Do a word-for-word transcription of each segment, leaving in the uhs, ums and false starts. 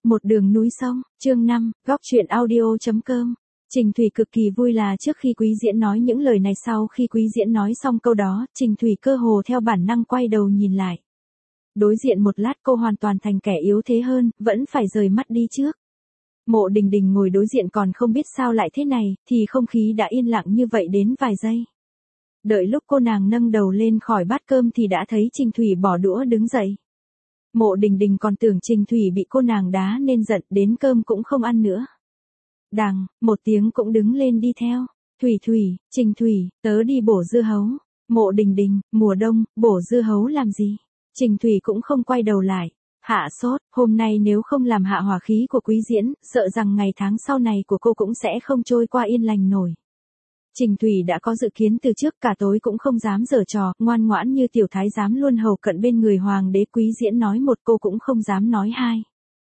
Một đường núi sông, chương năm, góc truyện audio.com. Trình Thủy cực kỳ vui là trước khi Quý Diễn nói những lời này, sau khi Quý Diễn nói xong câu đó, Trình Thủy cơ hồ theo bản năng quay đầu nhìn lại. Đối diện một lát cô hoàn toàn thành kẻ yếu thế hơn, vẫn phải rời mắt đi trước. Mộ Đình Đình ngồi đối diện còn không biết sao lại thế này, thì không khí đã yên lặng như vậy đến vài giây. Đợi lúc cô nàng nâng đầu lên khỏi bát cơm thì đã thấy Trình Thủy bỏ đũa đứng dậy. Mộ Đình Đình còn tưởng Trình Thủy bị cô nàng đá nên giận đến cơm cũng không ăn nữa. Đằng, một tiếng cũng đứng lên đi theo. Thủy Thủy, Trình Thủy, tớ đi bổ dưa hấu. Mộ Đình Đình, mùa đông, bổ dưa hấu làm gì? Trình Thủy cũng không quay đầu lại. Hạ sốt, hôm nay nếu không làm hạ hỏa khí của Quý Diễn, sợ rằng ngày tháng sau này của cô cũng sẽ không trôi qua yên lành nổi. Trình Thủy đã có dự kiến từ trước, cả tối cũng không dám giở trò, ngoan ngoãn như tiểu thái giám luôn hầu cận bên người hoàng đế. Quý Diễn nói một cô cũng không dám nói hai.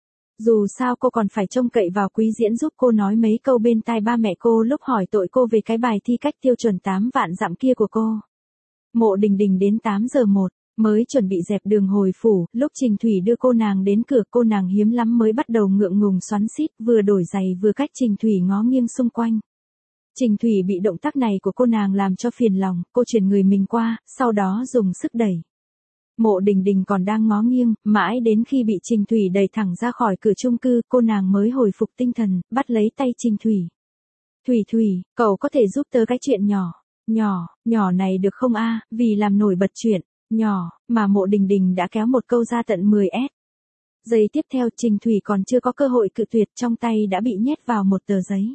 Dù sao cô còn phải trông cậy vào Quý Diễn giúp cô nói mấy câu bên tai ba mẹ cô lúc hỏi tội cô về cái bài thi cách tiêu chuẩn tám vạn dặm kia của cô. Mộ Đình Đình đến tám giờ một, mới chuẩn bị dẹp đường hồi phủ, lúc Trình Thủy đưa cô nàng đến cửa, cô nàng hiếm lắm mới bắt đầu ngượng ngùng xoắn xít, vừa đổi giày vừa cách Trình Thủy ngó nghiêng xung quanh. Trình Thủy bị động tác này của cô nàng làm cho phiền lòng, cô chuyển người mình qua, sau đó dùng sức đẩy. Mộ Đình Đình còn đang ngó nghiêng, mãi đến khi bị Trình Thủy đẩy thẳng ra khỏi cửa chung cư, cô nàng mới hồi phục tinh thần, bắt lấy tay Trình Thủy. Thủy Thủy, cậu có thể giúp tớ cái chuyện nhỏ, nhỏ, nhỏ này được không a? Vì làm nổi bật chuyện, nhỏ, mà Mộ Đình Đình đã kéo một câu ra tận mười ét. Giây tiếp theo Trình Thủy còn chưa có cơ hội cự tuyệt, trong tay đã bị nhét vào một tờ giấy.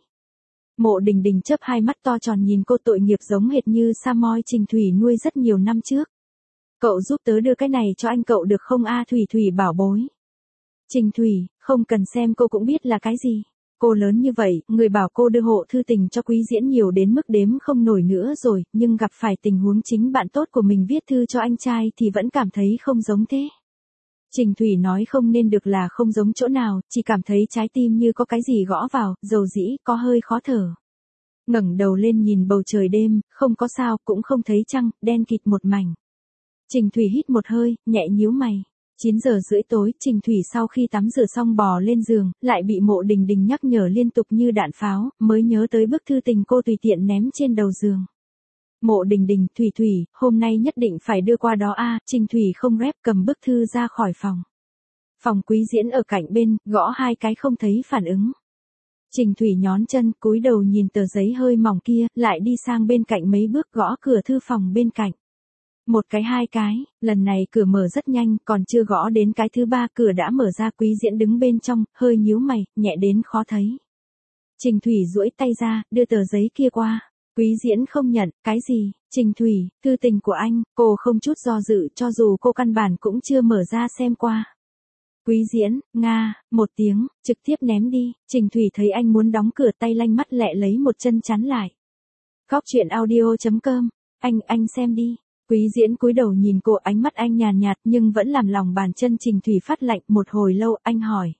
Mộ Đình Đình chớp hai mắt to tròn nhìn cô, tội nghiệp giống hệt như sa moi Trình Thủy nuôi rất nhiều năm trước. Cậu giúp tớ đưa cái này cho anh cậu được không a? Thủy Thủy bảo bối. Trình Thủy, không cần xem cô cũng biết là cái gì. Cô lớn như vậy, người bảo cô đưa hộ thư tình cho Quý Diễn nhiều đến mức đếm không nổi nữa rồi, nhưng gặp phải tình huống chính bạn tốt của mình viết thư cho anh trai thì vẫn cảm thấy không giống thế. Trình Thủy nói không nên được là không giống chỗ nào, chỉ cảm thấy trái tim như có cái gì gõ vào, dầu dĩ, có hơi khó thở. Ngẩng đầu lên nhìn bầu trời đêm, không có sao, cũng không thấy trăng, đen kịt một mảnh. Trình Thủy hít một hơi, nhẹ nhíu mày. chín giờ rưỡi tối, Trình Thủy sau khi tắm rửa xong bò lên giường, lại bị Mộ Đình Đình nhắc nhở liên tục như đạn pháo, mới nhớ tới bức thư tình cô tùy tiện ném trên đầu giường. Mộ Đình Đình, Thủy Thủy, hôm nay nhất định phải đưa qua đó a. Trình Thủy không rep, cầm bức thư ra khỏi phòng. Phòng Quý Diễn ở cạnh bên, gõ hai cái không thấy phản ứng. Trình Thủy nhón chân, cúi đầu nhìn tờ giấy hơi mỏng kia, lại đi sang bên cạnh mấy bước gõ cửa thư phòng bên cạnh. Một cái hai cái, lần này cửa mở rất nhanh, còn chưa gõ đến cái thứ ba cửa đã mở ra. Quý Diễn đứng bên trong, hơi nhíu mày, nhẹ đến khó thấy. Trình Thủy duỗi tay ra, đưa tờ giấy kia qua. Quý Diễn không nhận, cái gì? Trình Thủy, thư tình của anh. Cô không chút do dự, cho dù cô căn bản cũng chưa mở ra xem qua. Quý Diễn, nga, một tiếng, trực tiếp ném đi. Trình Thủy thấy anh muốn đóng cửa, tay lanh mắt lẹ lấy một chân chắn lại. Góc truyện audio.com, anh, anh xem đi. Quý Diễn cúi đầu nhìn cô, ánh mắt anh nhàn nhạt, nhạt nhưng vẫn làm lòng bàn chân Trình Thủy phát lạnh. Một hồi lâu anh hỏi.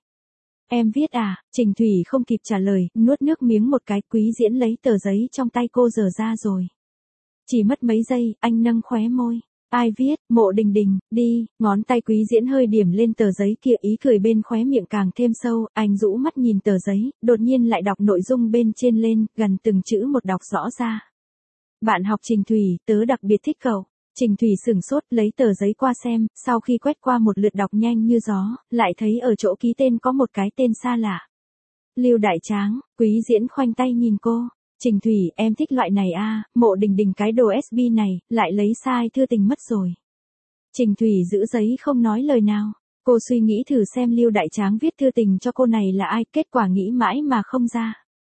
Em viết à? Trình Thủy không kịp trả lời, nuốt nước miếng một cái. Quý Diễn lấy tờ giấy trong tay cô dở ra rồi. Chỉ mất mấy giây, anh nâng khóe môi. Ai viết? Mộ Đình Đình, đi. Ngón tay Quý Diễn hơi điểm lên tờ giấy kia, ý cười bên khóe miệng càng thêm sâu. Anh rũ mắt nhìn tờ giấy, đột nhiên lại đọc nội dung bên trên lên, gần từng chữ một đọc rõ ra. Bạn học Trình Thủy, tớ đặc biệt thích cậu. Trình Thủy sửng sốt, lấy tờ giấy qua xem, sau khi quét qua một lượt đọc nhanh như gió, lại thấy ở chỗ ký tên có một cái tên xa lạ. Lưu Đại Tráng. Quý Diễn khoanh tay nhìn cô. Trình Thủy, em thích loại này a? Mộ Đình Đình cái đồ ét bê này, lại lấy sai thư tình mất rồi. Trình Thủy giữ giấy không nói lời nào. Cô suy nghĩ thử xem Lưu Đại Tráng viết thư tình cho cô này là ai, kết quả nghĩ mãi mà không ra.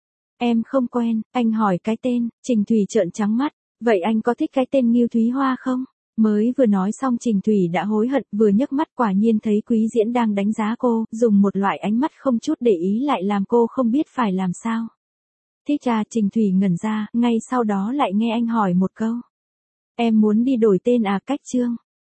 Em không quen, anh hỏi cái tên. Trình Thủy trợn trắng mắt. Vậy anh có thích cái tên Ngưu Thúy Hoa không? Mới vừa nói xong Trình Thủy đã hối hận, vừa nhấc mắt quả nhiên thấy Quý Diễn đang đánh giá cô, dùng một loại ánh mắt không chút để ý lại làm cô không biết phải làm sao. Thích à? Trình Thủy ngẩn ra, ngay sau đó lại nghe anh hỏi một câu. Em muốn đi đổi tên à? Cách chương.